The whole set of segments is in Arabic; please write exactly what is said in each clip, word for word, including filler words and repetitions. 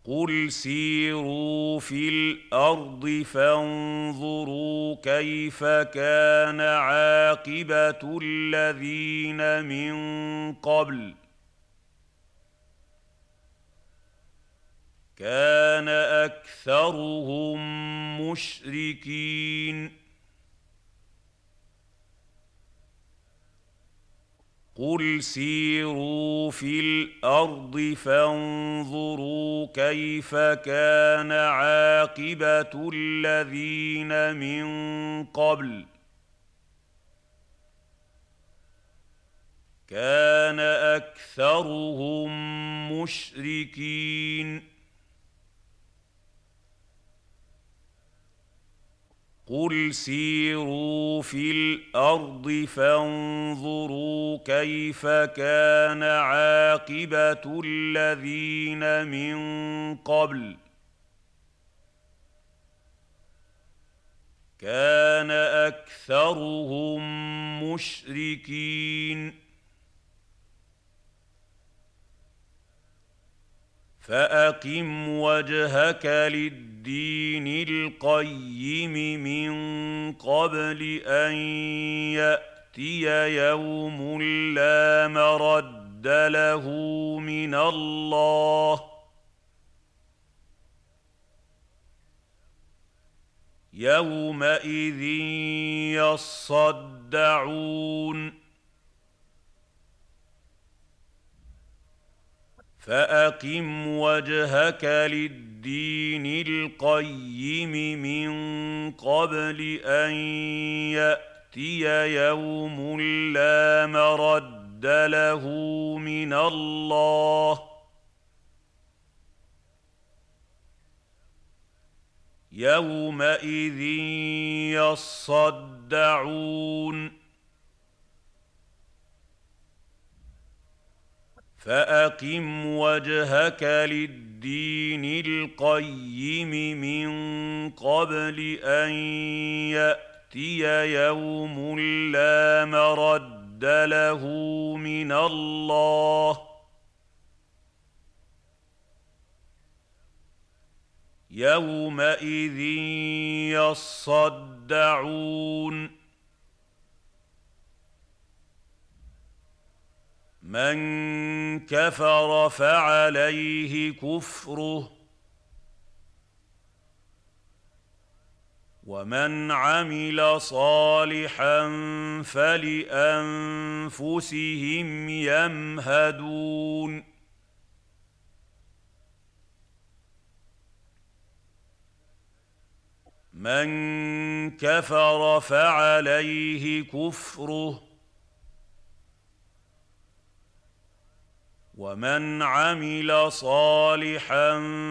قُلْ سِيرُوا فِي الْأَرْضِ فَانظُرُوا كَيْفَ كَانَ عَاقِبَةُ الَّذِينَ مِن قَبْلُ ۚ كَانَ أَكْثَرُهُم مُّشْرِكِينَ قُلْ سِيرُوا فِي الْأَرْضِ فَانظُرُوا كَيْفَ كَانَ عَاقِبَةُ الَّذِينَ مِن قَبْلُ ۚ كَانَ أَكْثَرُهُم مُّشْرِكِينَ قُلْ سِيرُوا فِي الْأَرْضِ فَانظُرُوا كَيْفَ كَانَ عَاقِبَةُ الَّذِينَ مِن قَبْلُ ۚ كَانَ أَكْثَرُهُم مُّشْرِكِينَ فَأَقِمْ وَجْهَكَ لِلدِّينِ الْقَيِّمِ مِن قَبْلِ أَن يَأْتِيَ يَوْمٌ لَّا مَرَدَّ لَهُ مِنَ اللَّهِ ۖ يَوْمَئِذٍ يَصَّدَّعُونَ فَأَقِمْ وَجْهَكَ لِلدِّينِ الْقَيِّمِ مِن قَبْلِ أَن يَأْتِيَ يَوْمٌ لَّا مَرَدَّ لَهُ مِنَ اللَّهِ ۖ يَوْمَئِذٍ يَصَّدَّعُونَ فَأَقِمْ وَجْهَكَ لِلدِّينِ الْقَيِّمِ مِن قَبْلِ أَن يَأْتِيَ يَوْمٌ لَّا مَرَدَّ لَهُ مِنَ اللَّهِ ۖ يَوْمَئِذٍ يَصَّدَّعُونَ مَن كَفَرَ فَعَلَيْهِ كُفْرُهُ ۖ وَمَنْ عَمِلَ صَالِحًا فَلِأَنفُسِهِمْ يَمْهَدُونَ مَن كَفَرَ فَعَلَيْهِ كُفْرُهُ ۖ وَمَنْ عَمِلَ صَالِحًا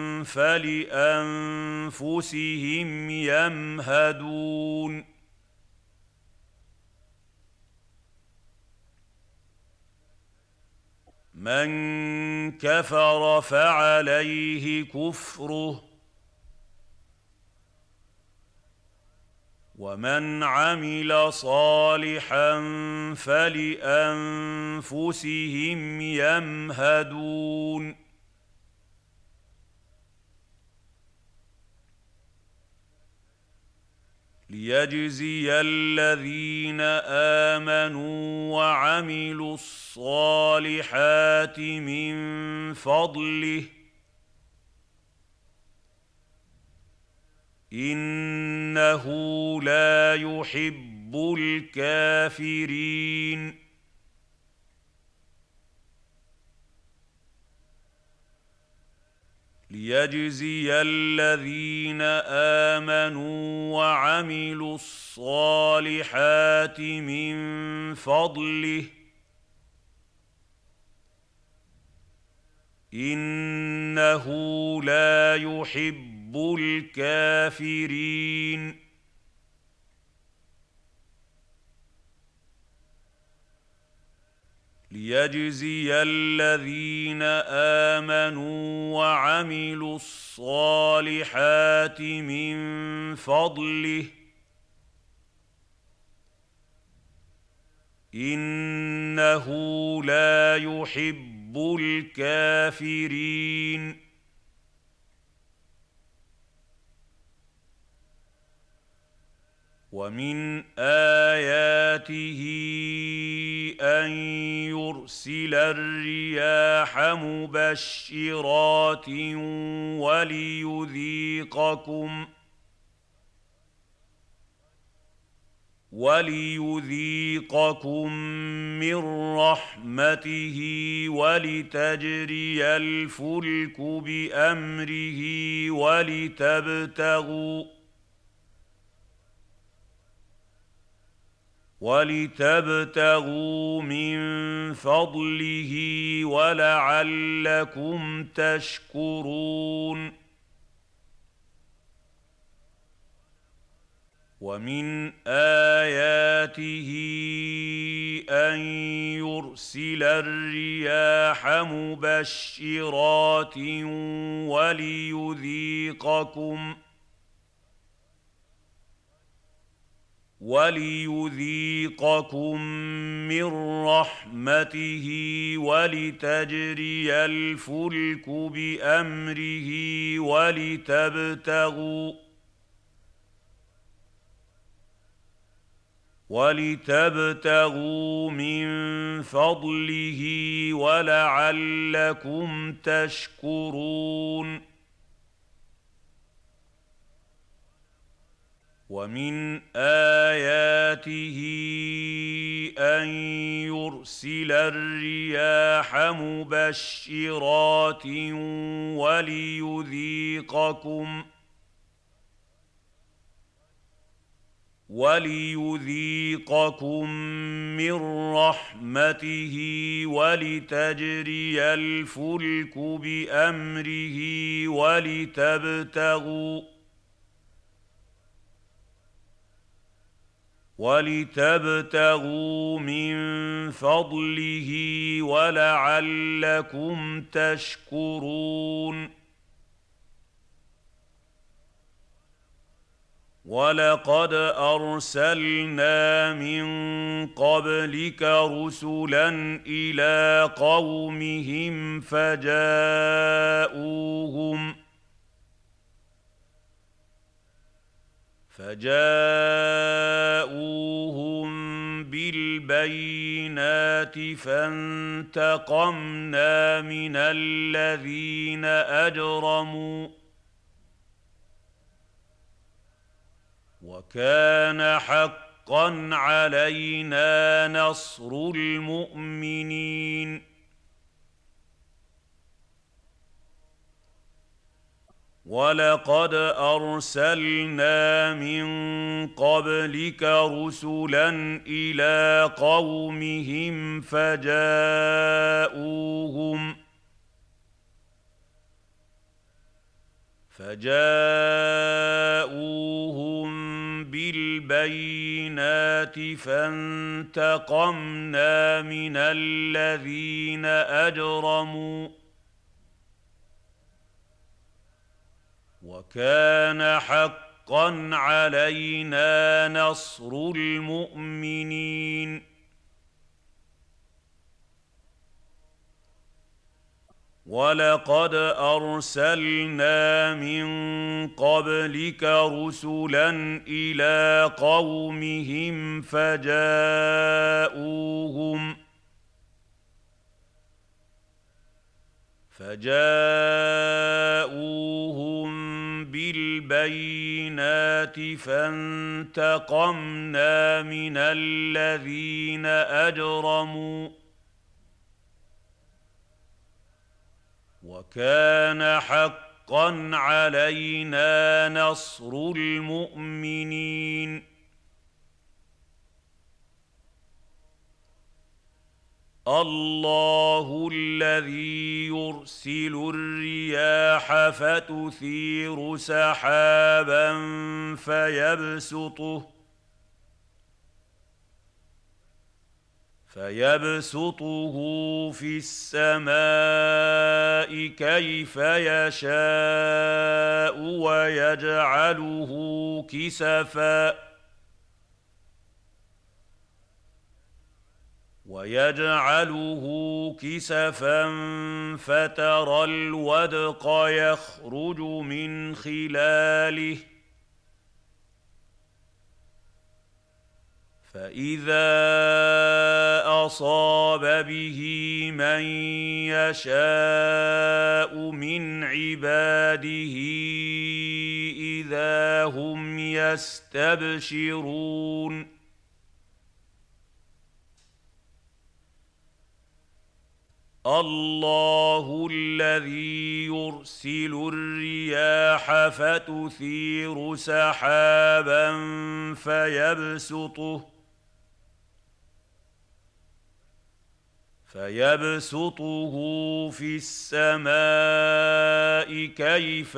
فَلِأَنفُسِهِمْ يَمْهَدُونَ مَن كَفَرَ فَعَلَيْهِ كُفْرُهُ ۖ وَمَنْ عَمِلَ صَالِحًا فَلِأَنفُسِهِمْ يَمْهَدُونَ لِيَجْزِيَ الَّذِينَ آمَنُوا وَعَمِلُوا الصَّالِحَاتِ مِن فَضْلِهِ ۚ إِنَّهُ لَا يُحِبُّ الْكَافِرِينَ لِيَجْزِيَ الَّذِينَ آمَنُوا وَعَمِلُوا الصَّالِحَاتِ مِن فَضْلِهِ ۚ إِنَّهُ لَا يُحِبُّ الْكَافِرِينَ لِيَجْزِيَ الَّذِينَ آمَنُوا وَعَمِلُوا الصَّالِحَاتِ مِن فَضْلِهِ ۚ إِنَّهُ لَا يُحِبُّ الْكَافِرِينَ لِيَجْزِيَ الَّذِينَ آمَنُوا وَعَمِلُوا الصَّالِحَاتِ مِن فَضْلِهِ ۚ إِنَّهُ لَا يُحِبُّ الْكَافِرِينَ لِيَجْزِيَ الَّذِينَ آمَنُوا وَعَمِلُوا الصَّالِحَاتِ مِن فَضْلِهِ ۚ إِنَّهُ لَا يُحِبُّ الْكَافِرِينَ ومن آياته أن يرسل الرياح مبشرات وليذيقكم وليذيقكم من رحمته ولتجري الفلك بأمره ولتبتغوا ولتبتغوا من فضله ولعلكم تشكرون ومن آياته أن يرسل الرياح مبشرات وليذيقكم وليذيقكم من رحمته ولتجري الفلك بأمره ولتبتغوا ولتبتغوا من فضله ولعلكم تشكرون ومن آياته أن يرسل الرياح مبشرات وليذيقكم وليذيقكم من رحمته ولتجري الفلك بأمره ولتبتغوا ولتبتغوا من فضله ولعلكم تشكرون ولقد أرسلنا من قبلك رسلا إلى قومهم فجاءوهم فجاءوهم بالبينات فانتقمنا من الذين أجرموا وكان حقا علينا نصر المؤمنين ولقد أرسلنا من قبلك رسلا إلى قومهم فجاءوهم فجاءوهم بالبينات فانتقمنا من الذين أجرموا وكان حقا علينا نصر المؤمنين ولقد أرسلنا من قبلك رسلا إلى قومهم فجاءوهم فجاءوهم بالبينات فانتقمنا من الذين أجرموا وكان حقا علينا نصر المؤمنين الله الذي يرسل الرياح فتثير سحابا فيبسطه فيبسطه في السماء كيف يشاء ويجعله كسفا ويجعله كسفا فترى الودق يخرج من خلاله فإذا أصاب به من يشاء من عباده إذا هم يستبشرون الله الذي يرسل الرياح فتثير سحابا فيبسطه فيبسطه في السماء كيف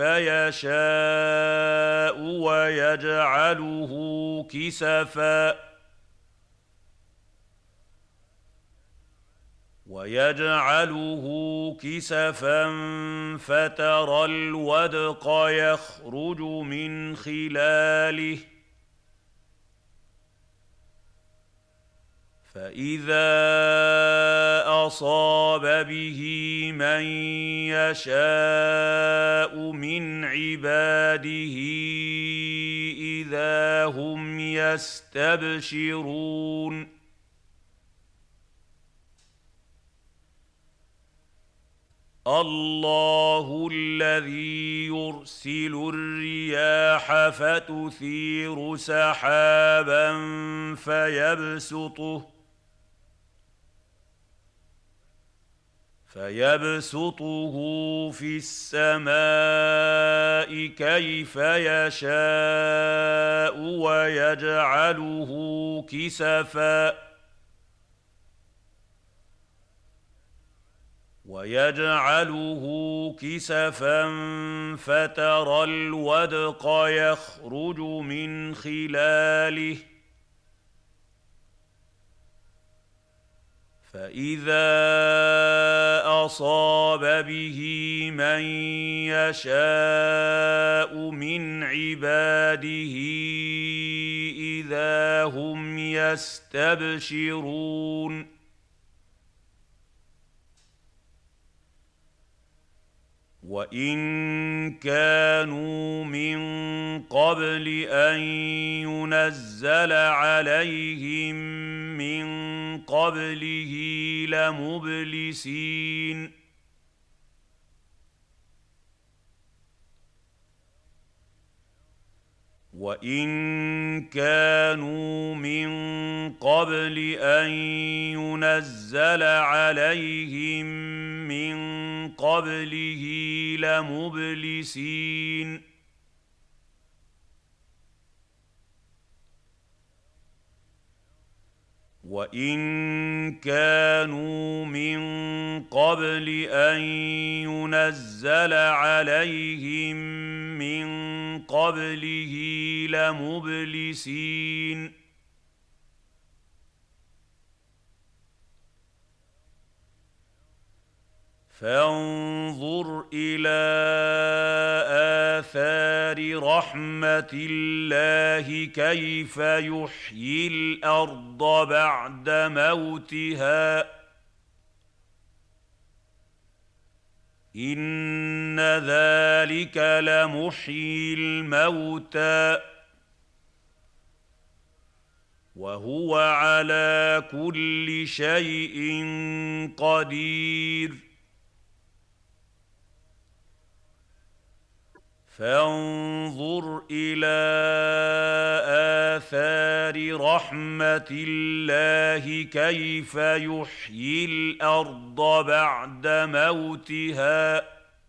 يشاء ويجعله كسفا ويجعله كسفا فترى الودق يخرج من خلاله فإذا أصاب به من يشاء من عباده إذا هم يستبشرون الله الذي يرسل الرياح فتثير سحابا فيبسطه فيبسطه في السماء كيف يشاء ويجعله كسفا ويجعله كسفا فترى الودق يخرج من خلاله فإذا أصاب به من يشاء من عباده إذا هم يستبشرون وإن كانوا من قبل أن ينزل عليهم من قبله لمبلسين وإن كانوا من قبل أن ينزل عليهم من قبله لمبلسين وإن كانوا من قبل أن ينزل عليهم من قبله لمبلسين فانظر إلى آثار رحمة الله كيف يحيي الأرض بعد موتها إن ذلك لمحيي الموتى وهو على كل شيء قدير فانظر إلى آثار رحمة الله كيف يحيي الأرض بعد موتها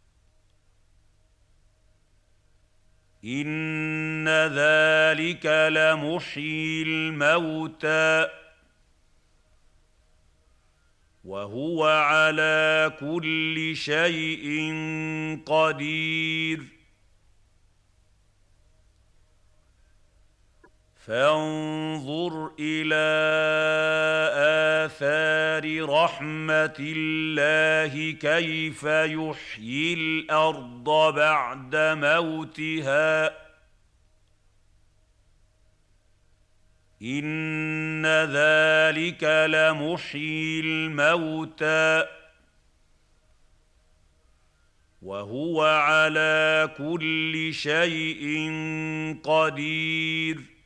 إن ذلك لمحيي الموتى وهو على كل شيء قدير فانظر إلى آثار رحمة الله كيف يحيي الأرض بعد موتها إن ذلك لمحيي الموتى وهو على كل شيء قدير